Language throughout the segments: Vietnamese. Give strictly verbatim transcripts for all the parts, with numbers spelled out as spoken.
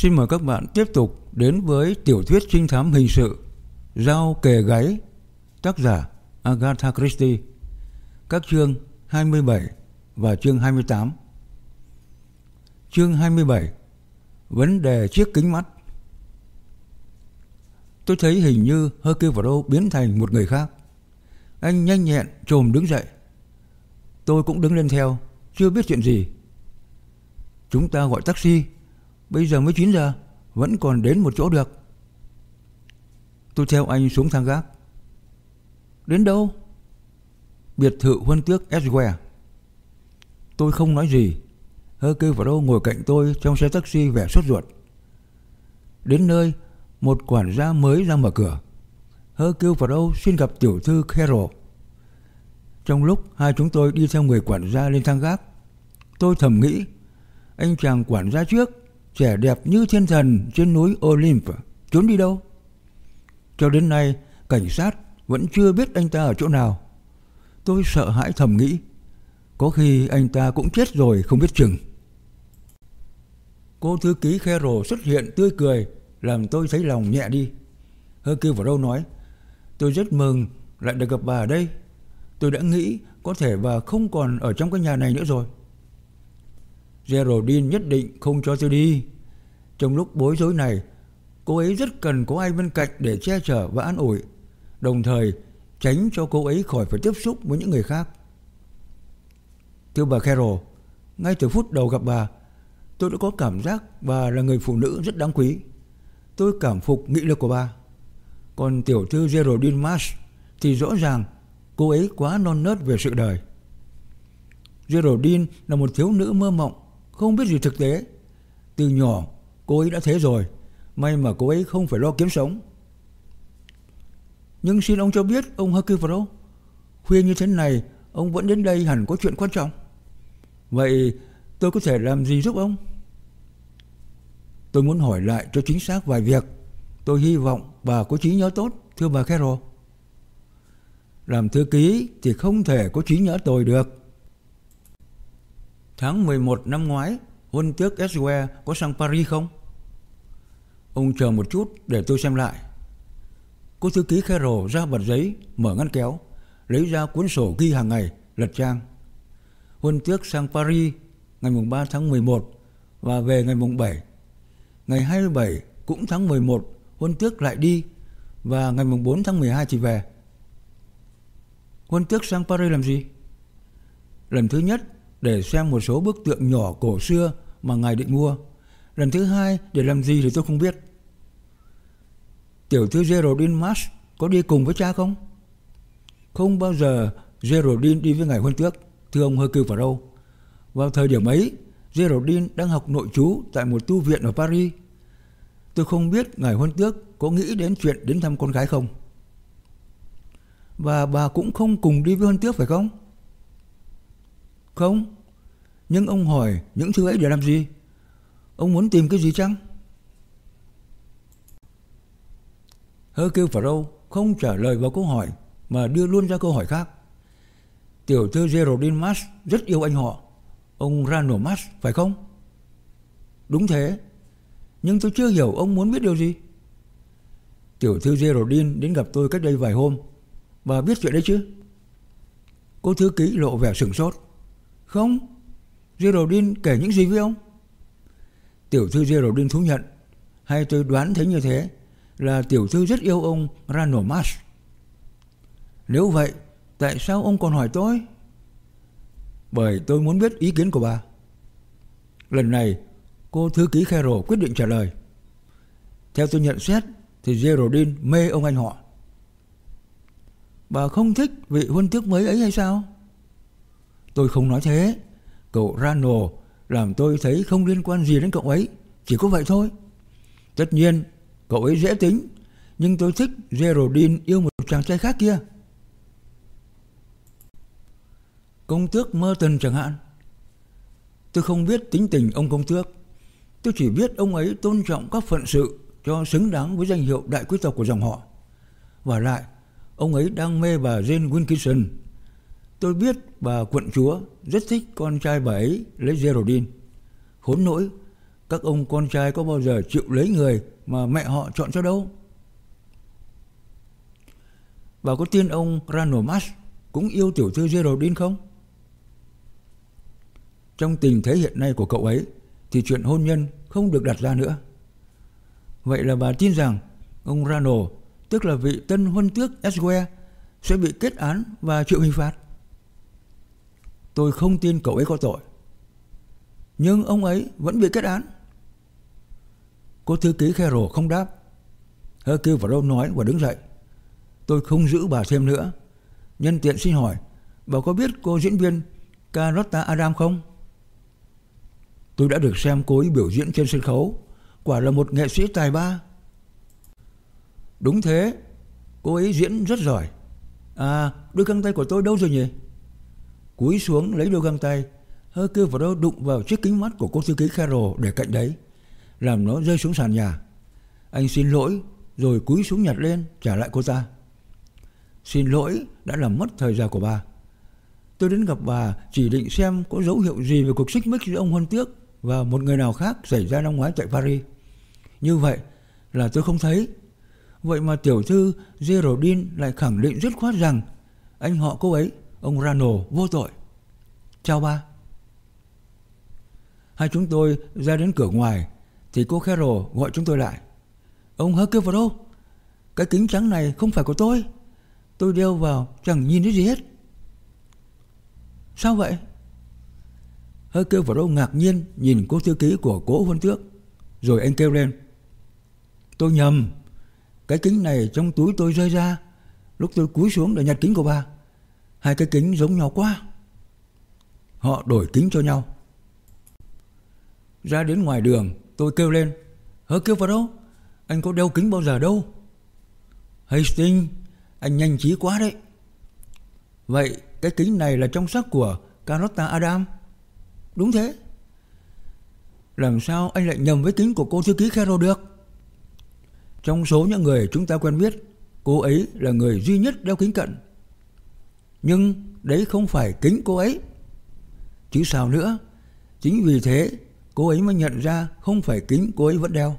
Xin mời các bạn tiếp tục đến với tiểu thuyết trinh thám hình sự Dao kề gáy, tác giả Agatha Christie, các chương hai mươi bảy và chương hai mươi tám. Chương hai mươi bảy, vấn đề chiếc kính mắt. Tôi thấy hình như Hercule Poirot biến thành một người khác. Anh nhanh nhẹn chồm đứng dậy. Tôi cũng đứng lên theo, chưa biết chuyện gì. Chúng ta gọi taxi, bây giờ mới chín giờ, vẫn còn đến một chỗ được. Tôi theo anh xuống thang gác. Đến đâu? Biệt thự huân tước Edgware. Tôi không nói gì. Hercule Poirot ngồi cạnh tôi trong xe taxi vẻ sốt ruột. Đến nơi, một quản gia mới ra mở cửa. Hercule Poirot xin gặp tiểu thư Carroll. Trong lúc hai chúng tôi đi theo người quản gia lên thang gác, tôi thầm nghĩ, anh chàng quản gia trước, trẻ đẹp như thiên thần trên núi Olymp, trốn đi đâu? Cho đến nay, cảnh sát vẫn chưa biết anh ta ở chỗ nào. Tôi sợ hãi thầm nghĩ, có khi anh ta cũng chết rồi không biết chừng. Cô thư ký Carroll xuất hiện tươi cười, làm tôi thấy lòng nhẹ đi. Hercule Poirot nói, tôi rất mừng lại được gặp bà ở đây. Tôi đã nghĩ có thể bà không còn ở trong cái nhà này nữa rồi. Geraldine nhất định không cho tôi đi. Trong lúc bối rối này, cô ấy rất cần có ai bên cạnh để che chở và an ủi, đồng thời tránh cho cô ấy khỏi phải tiếp xúc với những người khác. Thưa bà Carroll, ngay từ phút đầu gặp bà, tôi đã có cảm giác bà là người phụ nữ rất đáng quý. Tôi cảm phục nghị lực của bà. Còn tiểu thư Geraldine Marsh thì rõ ràng cô ấy quá non nớt về sự đời. Geraldine là một thiếu nữ mơ mộng, không biết gì thực tế. Từ nhỏ cô ấy đã thế rồi. May mà cô ấy không phải lo kiếm sống. Nhưng xin ông cho biết, ông Hercule Poirot, khuya như thế này ông vẫn đến đây hẳn có chuyện quan trọng. Vậy tôi có thể làm gì giúp ông? Tôi muốn hỏi lại cho chính xác vài việc. Tôi hy vọng bà có trí nhớ tốt, thưa bà Carroll. Làm thư ký thì không thể có trí nhớ tồi được. Tháng mười một năm ngoái, huân tước Edgware có sang Paris không? Ông chờ một chút để tôi xem lại. Cô thư ký Carroll ra bật giấy, mở ngăn kéo, lấy ra cuốn sổ ghi hàng ngày, lật trang. Huân tước sang Paris ngày ba tháng mười một và về ngày bảy. Ngày hai mươi bảy cũng tháng mười một, huân tước lại đi và ngày bốn tháng mười hai thì về. Huân tước sang Paris làm gì? Lần thứ nhất để xem một số bức tượng nhỏ cổ xưa mà ngài định mua. Lần thứ hai để làm gì thì tôi không biết. Tiểu thư Geraldine Marsh có đi cùng với cha không? Không bao giờ Geraldine đi với ngài huân tước, thưa ông Hercule Poirot. Vào thời điểm ấy, Geraldine đang học nội trú tại một tu viện ở Paris. Tôi không biết ngài huân tước có nghĩ đến chuyện đến thăm con gái không. Và bà cũng không cùng đi với huân tước phải không? Không. Nhưng ông hỏi những thứ ấy để làm gì? Ông muốn tìm cái gì chăng? Hercule Poirot không trả lời vào câu hỏi mà đưa luôn ra câu hỏi khác. Tiểu thư Geraldine Marsh rất yêu anh họ, ông Ranald Marsh, phải không? Đúng thế. Nhưng tôi chưa hiểu ông muốn biết điều gì. Tiểu thư Geraldine đến gặp tôi cách đây vài hôm. Bà biết chuyện đấy chứ? Cô thư ký lộ vẻ sửng sốt. Không. Geraldine kể những gì với ông? Tiểu thư Geraldine thú nhận, hay tôi đoán thấy như thế, là tiểu thư rất yêu ông Ranald Marsh. Nếu vậy, tại sao ông còn hỏi tôi? Bởi tôi muốn biết ý kiến của bà. Lần này, cô thư ký Carroll quyết định trả lời. Theo tôi nhận xét thì Geraldine mê ông anh họ. Bà không thích vị huân tước mới ấy hay sao? Tôi không nói thế. Cậu Ranald làm tôi thấy không liên quan gì đến cậu ấy, chỉ có vậy thôi. Tất nhiên cậu ấy dễ tính, nhưng tôi thích Geraldine yêu một chàng trai khác kia. Công tước Merton chẳng hạn. Tôi không biết tính tình ông công tước. Tôi chỉ biết ông ấy tôn trọng các phận sự cho xứng đáng với danh hiệu đại quý tộc của dòng họ. Và lại, ông ấy đang mê bà Jane Wilkinson. Tôi biết bà quận chúa rất thích con trai bà ấy lấy Geraldine. Khốn nỗi, Các ông con trai có bao giờ chịu lấy người mà mẹ họ chọn cho đâu. Và có tin ông Ranulph Mast cũng yêu tiểu thư Geraldine không? Trong tình thế hiện nay của cậu ấy thì chuyện hôn nhân không được đặt ra nữa. Vậy là bà tin rằng ông Ranulph, tức là vị tân huân tước Esquire, sẽ bị kết án và chịu hình phạt. Tôi không tin cậu ấy có tội. Nhưng ông ấy vẫn bị kết án. Cô thư ký Carroll không đáp. Hercule Poirot nói và đứng dậy. Tôi không giữ bà thêm nữa. Nhân tiện xin hỏi, bà có biết cô diễn viên Carlotta Adams không? Tôi đã được xem cô ấy biểu diễn trên sân khấu. Quả là một nghệ sĩ tài ba. Đúng thế, cô ấy diễn rất giỏi. À, đôi găng tay của tôi đâu rồi nhỉ? Cúi xuống lấy đôi găng tay, Hercule Poirot đụng vào chiếc kính mắt của cô thư ký Carroll để cạnh đấy, làm nó rơi xuống sàn nhà. Anh xin lỗi rồi cúi xuống nhặt lên trả lại cô ta. Xin lỗi đã làm mất thời gian của bà. Tôi đến gặp bà chỉ định xem có dấu hiệu gì về cuộc xích mích giữa ông huân tước và một người nào khác xảy ra năm ngoái tại Paris. Như vậy là tôi không thấy. Vậy mà tiểu thư Geraldine lại khẳng định dứt khoát rằng anh họ cô ấy, ông Ranulph, vô tội. Chào bà. Hai chúng tôi ra đến cửa ngoài thì cô Carroll gọi chúng tôi lại. Ông Hercule Poirot, cái kính trắng này không phải của tôi. Tôi đeo vào chẳng nhìn thấy gì hết. Sao vậy? Hercule Poirot ngạc nhiên nhìn cô thư ký của cố huân tước. Rồi anh kêu lên. Tôi nhầm. Cái kính này trong túi tôi rơi ra lúc tôi cúi xuống để nhặt kính của bà. Hai cái kính giống nhau quá. Họ đổi kính cho nhau. Ra đến ngoài đường tôi kêu lên. Hercule Poirot, anh có đeo kính bao giờ đâu. Hastings, anh nhanh trí quá đấy. Vậy cái kính này là trong sắc của Carlotta Adams? Đúng thế. Làm sao anh lại nhầm với kính của cô thư ký Carroll được? Trong số những người chúng ta quen biết, cô ấy là người duy nhất đeo kính cận. Nhưng đấy không phải kính cô ấy. Chứ sao nữa. Chính vì thế cô ấy mới nhận ra không phải kính cô ấy vẫn đeo.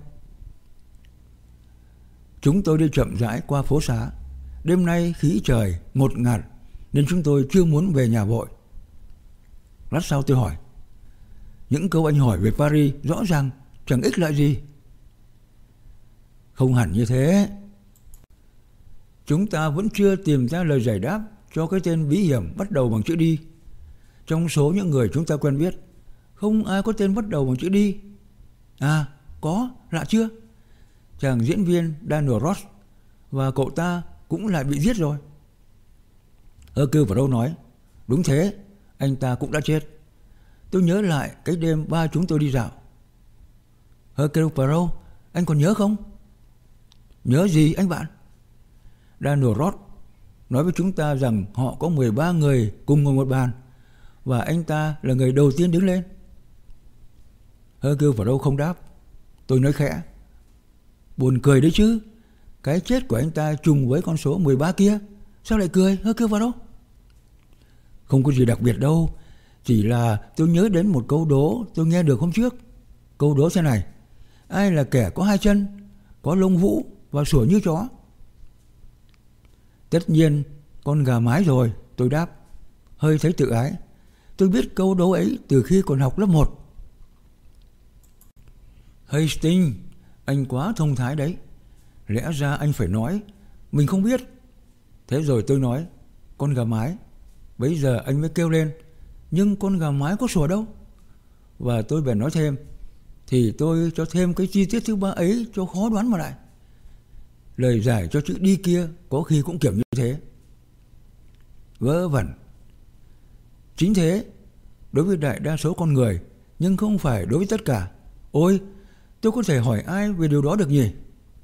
Chúng tôi đi chậm rãi qua phố xá. Đêm nay khí trời ngột ngạt nên chúng tôi chưa muốn về nhà vội. Lát sau tôi hỏi. Những câu anh hỏi về Paris rõ ràng chẳng ích lợi gì. Không hẳn như thế. Chúng ta vẫn chưa tìm ra lời giải đáp cho cái tên bí hiểm bắt đầu bằng chữ đi. Trong số những người chúng ta quen biết, không ai có tên bắt đầu bằng chữ đi. À, có, lạ chưa? Chàng diễn viên Daniel Ross, và cậu ta cũng lại bị giết rồi. Hercule Poirot nói. Đúng thế, anh ta cũng đã chết. Tôi nhớ lại cái đêm ba chúng tôi đi dạo. Hercule Poirot, anh còn nhớ không? Nhớ gì anh bạn? Daniel Ross nói với chúng ta rằng họ có mười ba người cùng ngồi một bàn, và anh ta là người đầu tiên đứng lên. Hercule Poirot không đáp. Tôi nói khẽ. Buồn cười đấy chứ. Cái chết của anh ta trùng với con số mười ba kia. Sao lại cười Hercule Poirot? Không có gì đặc biệt đâu. Chỉ là tôi nhớ đến một câu đố tôi nghe được hôm trước. Câu đố thế này. Ai là kẻ có hai chân, có lông vũ và sủa như chó? Tất nhiên con gà mái rồi, tôi đáp, hơi thấy tự ái. Tôi biết câu đố ấy từ khi còn học lớp một. Hastings, anh quá thông thái đấy. Lẽ ra anh phải nói mình không biết. Thế rồi tôi nói con gà mái. Bấy giờ anh mới kêu lên. Nhưng con gà mái có sủa đâu. Và tôi bèn nói thêm. Thì tôi cho thêm cái chi tiết thứ ba ấy cho khó đoán mà lại. Lời giải cho chữ đi kia có khi cũng kiểu như thế. Vớ vẩn. Chính thế, đối với đại đa số con người, nhưng không phải đối với tất cả. Ôi, tôi có thể hỏi ai về điều đó được nhỉ?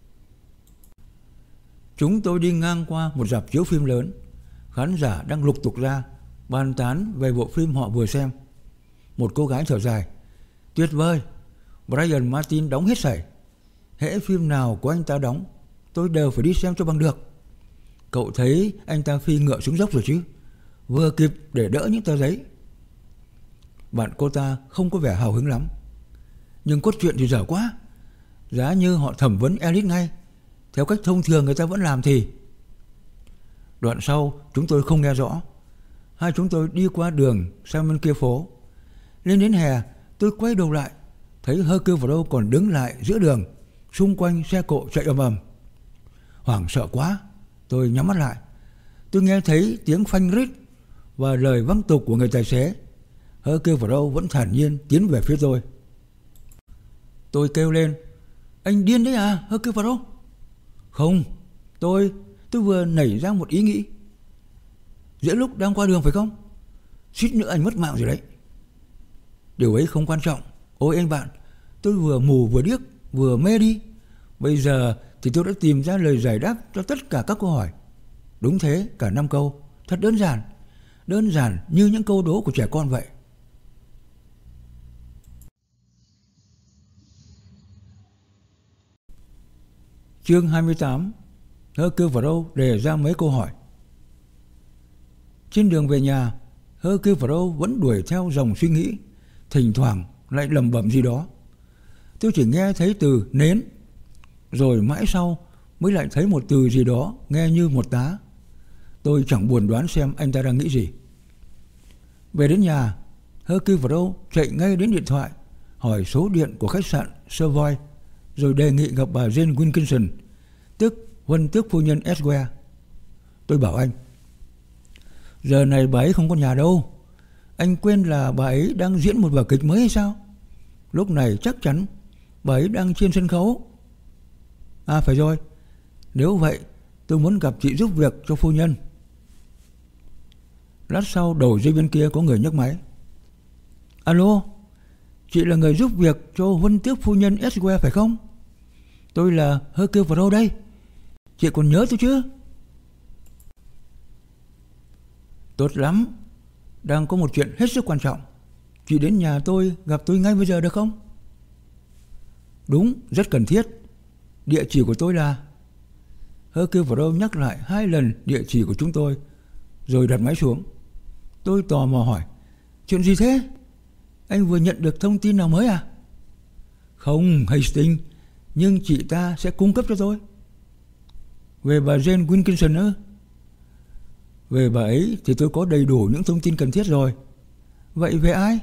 Chúng tôi đi ngang qua một rạp chiếu phim lớn. Khán giả đang lục tục ra bàn tán về bộ phim họ vừa xem. Một cô gái thở dài. Tuyệt vời, Brian Martin đóng hết sảy. Hễ phim nào của anh ta đóng, tôi đều phải đi xem cho bằng được. Cậu thấy anh ta phi ngựa xuống dốc rồi chứ? Vừa kịp để đỡ những tờ giấy. Bạn cô ta không có vẻ hào hứng lắm. Nhưng cốt truyện thì dở quá. Giá như họ thẩm vấn Ellis ngay theo cách thông thường người ta vẫn làm thì... Đoạn sau chúng tôi không nghe rõ. Hai chúng tôi đi qua đường sang bên kia phố. Lên đến hè, tôi quay đầu lại, thấy Hercule Poirot còn đứng lại giữa đường, xung quanh xe cộ chạy ầm ầm. Hoảng sợ quá, tôi nhắm mắt lại. Tôi nghe thấy tiếng phanh rít và lời văng tục của người tài xế. Hercule Poirot vẫn thản nhiên tiến về phía tôi. Tôi kêu lên: "Anh điên đấy à, Hercule Poirot?" "Không, tôi tôi vừa nảy ra một ý nghĩ. Giữa lúc đang qua đường phải không? Suýt nữa anh mất mạng rồi đấy." "Điều ấy không quan trọng. Ôi anh bạn, tôi vừa mù vừa điếc, vừa mê đi. Bây giờ thì tôi đã tìm ra lời giải đáp cho tất cả các câu hỏi. Đúng thế, cả năm câu. Thật đơn giản. Đơn giản như những câu đố của trẻ con vậy." Chương hai mươi tám. Hercule Poirot đề ra mấy câu hỏi. Trên đường về nhà, Hercule Poirot vẫn đuổi theo dòng suy nghĩ, thỉnh thoảng lại lẩm bẩm gì đó. Tôi chỉ nghe thấy từ nến, rồi mãi sau mới lại thấy một từ gì đó nghe như một tá. Tôi chẳng buồn đoán xem anh ta đang nghĩ gì. Về đến nhà, Hercule Poirot chạy ngay đến điện thoại, hỏi số điện của khách sạn Savoy, rồi đề nghị gặp bà Jane Wilkinson, tức huân tước phu nhân Esquire. Tôi bảo anh: "Giờ này bà ấy không có nhà đâu. Anh quên là bà ấy đang diễn một vở kịch mới hay sao? Lúc này chắc chắn bà ấy đang trên sân khấu." "À phải rồi, nếu vậy tôi muốn gặp chị giúp việc cho phu nhân." Lát sau đầu dây bên kia có người nhấc máy. "Alo, chị là người giúp việc cho huân tước phu nhân Esquire phải không? Tôi là Hercule Poirot đây. Chị còn nhớ tôi chứ?" "Tốt lắm. Đang có một chuyện hết sức quan trọng. Chị đến nhà tôi gặp tôi ngay bây giờ được không?" "Đúng, rất cần thiết. Địa chỉ của tôi là..." Hercule Poirot nhắc lại hai lần địa chỉ của chúng tôi, rồi đặt máy xuống. Tôi tò mò hỏi: "Chuyện gì thế? Anh vừa nhận được thông tin nào mới à?" "Không, Hastings, nhưng chị ta sẽ cung cấp cho tôi." "Về bà Jane Wilkinson ư?" "Về bà ấy thì tôi có đầy đủ những thông tin cần thiết rồi." "Vậy về ai?"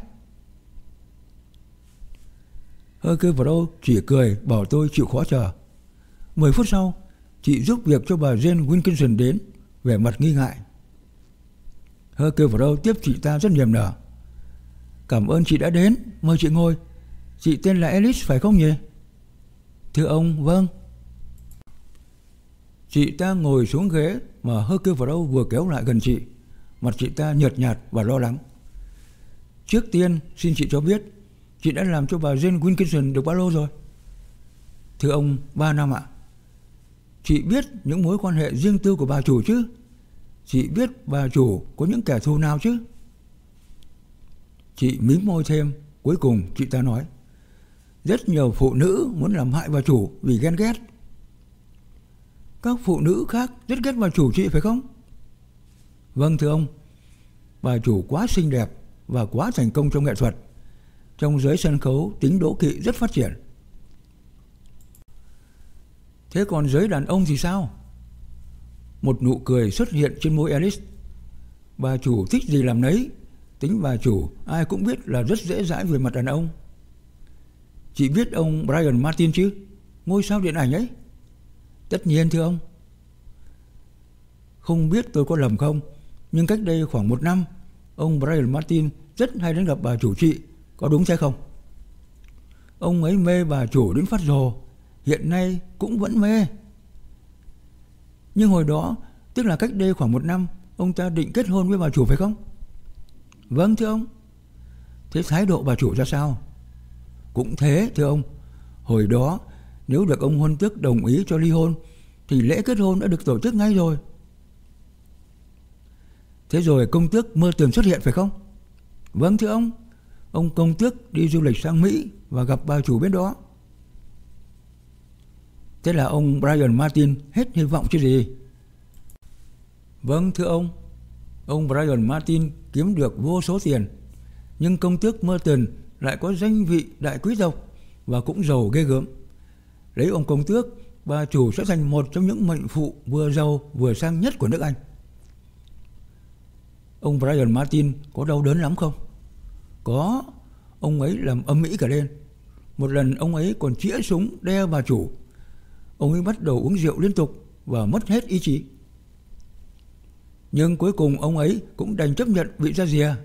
Hercule Poirot chỉ cười bảo tôi chịu khó chờ. Mười phút sau, chị giúp việc cho bà Jane Wilkinson đến, vẻ mặt nghi ngại. Hercule Poirot tiếp chị ta rất niềm nở. "Cảm ơn chị đã đến, mời chị ngồi. Chị tên là Ellis phải không nhỉ?" "Thưa ông, vâng." Chị ta ngồi xuống ghế mà Hercule Poirot vừa kéo lại gần chị. Mặt chị ta nhợt nhạt và lo lắng. "Trước tiên xin chị cho biết, chị đã làm cho bà Jane Wilkinson được bao lâu rồi?" "Thưa ông, ba năm ạ." "Chị biết những mối quan hệ riêng tư của bà chủ chứ? Chị biết bà chủ có những kẻ thù nào chứ?" Chị mím môi thêm. Cuối cùng chị ta nói: "Rất nhiều phụ nữ muốn làm hại bà chủ vì ghen ghét." "Các phụ nữ khác rất ghét bà chủ chị phải không?" "Vâng thưa ông. Bà chủ quá xinh đẹp và quá thành công trong nghệ thuật. Trong giới sân khấu tính đố kỵ rất phát triển." "Thế còn giới đàn ông thì sao?" Một nụ cười xuất hiện trên môi Alice. "Bà chủ thích gì làm nấy. Tính bà chủ ai cũng biết là rất dễ dãi về mặt đàn ông." "Chị biết ông Brian Martin chứ? Ngôi sao điện ảnh ấy." "Tất nhiên thưa ông." "Không biết tôi có lầm không, nhưng cách đây khoảng một năm, ông Brian Martin rất hay đến gặp bà chủ chị, có đúng thế không?" "Ông ấy mê bà chủ đến phát rồ, hiện nay cũng vẫn mê." "Nhưng hồi đó, tức là cách đây khoảng một năm, ông ta định kết hôn với bà chủ phải không?" "Vâng thưa ông." "Thế thái độ bà chủ ra sao?" "Cũng thế thưa ông. Hồi đó, nếu được ông huân tước đồng ý cho ly hôn, thì lễ kết hôn đã được tổ chức ngay rồi." "Thế rồi công tước Merton xuất hiện phải không?" "Vâng thưa ông. Ông công tước đi du lịch sang Mỹ và gặp bà chủ bên đó." "Thế là ông Brian Martin hết hy vọng chứ gì?" "Vâng thưa ông. Ông Brian Martin kiếm được vô số tiền, nhưng công tước Merton lại có danh vị đại quý tộc và cũng giàu ghê gớm. Lấy ông công tước, bà chủ sẽ thành một trong những mệnh phụ vừa giàu vừa sang nhất của nước Anh. Ông Brian Martin có đau đớn lắm không? Có, ông ấy làm âm ĩ cả lên. Một lần ông ấy còn chĩa súng đe bà chủ. Ông ấy bắt đầu uống rượu liên tục và mất hết ý chí. Nhưng cuối cùng ông ấy cũng đành chấp nhận vị gia dìa.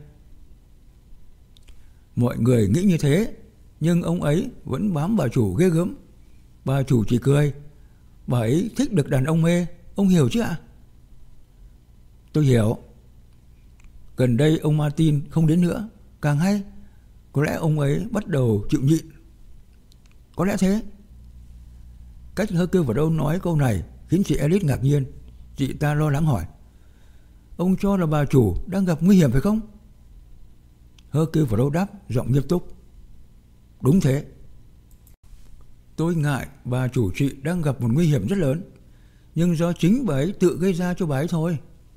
Mọi người nghĩ như thế, nhưng ông ấy vẫn bám bà chủ ghê gớm. Bà chủ chỉ cười. Bà ấy thích được đàn ông mê. Ông hiểu chứ ạ? Tôi hiểu. Gần đây ông Martin không đến nữa. Càng hay. Có lẽ ông ấy bắt đầu chịu nhịn. Có lẽ thế. Cách Hercule Poirot nói câu này khiến chị Alice ngạc nhiên. Chị ta lo lắng hỏi: Ông cho là bà chủ đang gặp nguy hiểm phải không? Hercule Poirot đáp giọng nghiêm túc: Đúng thế. Tôi ngại bà chủ chị đang gặp một nguy hiểm rất lớn, nhưng do chính bà ấy tự gây ra cho bà ấy thôi.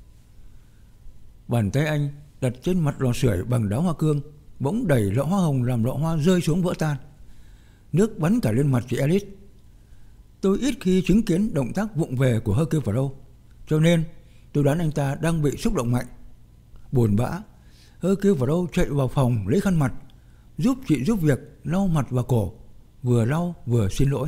Bàn tay anh đặt trên mặt lò sưởi bằng đá hoa cương bỗng đẩy lọ hoa hồng làm lọ hoa rơi xuống vỡ tan. Nước bắn cả lên mặt chị Alice. Tôi ít khi chứng kiến động tác vụng về của Hercule Poirot, cho nên tôi đoán anh ta đang bị xúc động mạnh. Buồn bã, Hercule Poirot chạy vào phòng lấy khăn mặt, giúp chị giúp việc lau mặt và cổ, vừa lau vừa xin lỗi.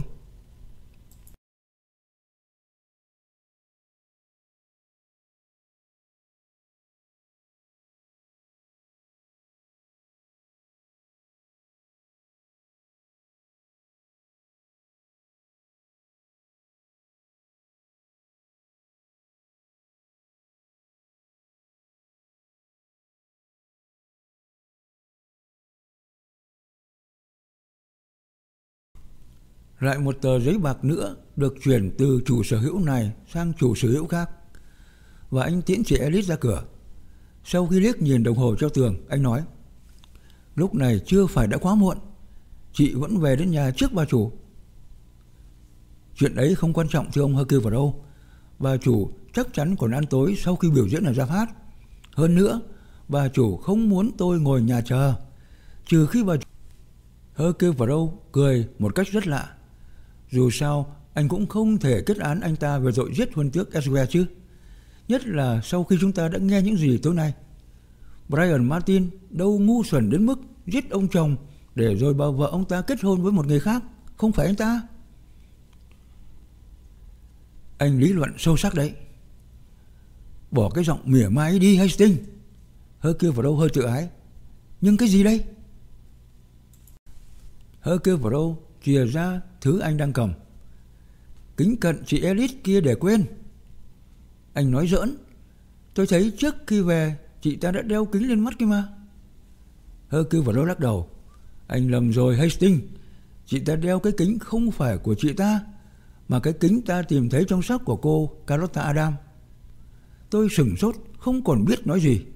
Lại một tờ giấy bạc nữa được chuyển từ chủ sở hữu này sang chủ sở hữu khác, và anh tiễn chị Alice ra cửa. Sau khi liếc nhìn đồng hồ treo tường, anh nói: Lúc này chưa phải đã quá muộn, chị vẫn về đến nhà trước bà chủ. Chuyện ấy không quan trọng thưa ông Hercule Poirot. Bà chủ chắc chắn còn ăn tối sau khi biểu diễn ở Gia Phát. Hơn nữa, bà chủ không muốn tôi ngồi nhà chờ, trừ khi bà chủ... Hercule Poirot cười một cách rất lạ. Dù sao, anh cũng không thể kết án anh ta về tội giết huân tước Esquire chứ. Nhất là sau khi chúng ta đã nghe những gì tối nay. Brian Martin đâu ngu xuẩn đến mức giết ông chồng để rồi bà vợ ông ta kết hôn với một người khác. Không phải anh ta. Anh lý luận sâu sắc đấy. Bỏ cái giọng mỉa mai ấy đi Hastings. Hercule Poirot hơi tự ái. Nhưng cái gì đây? Hercule Poirot chìa ra thứ anh đang cầm. Kính cận chị Alice kia để quên. Anh nói giỡn. Tôi thấy trước khi về chị ta đã đeo kính lên mắt kia mà. Hercule Poirot lắc đầu. Anh lầm rồi Hastings. Chị ta đeo cái kính không phải của chị ta, mà cái kính ta tìm thấy trong xác của cô Carlotta Adam. Tôi sửng sốt, không còn biết nói gì.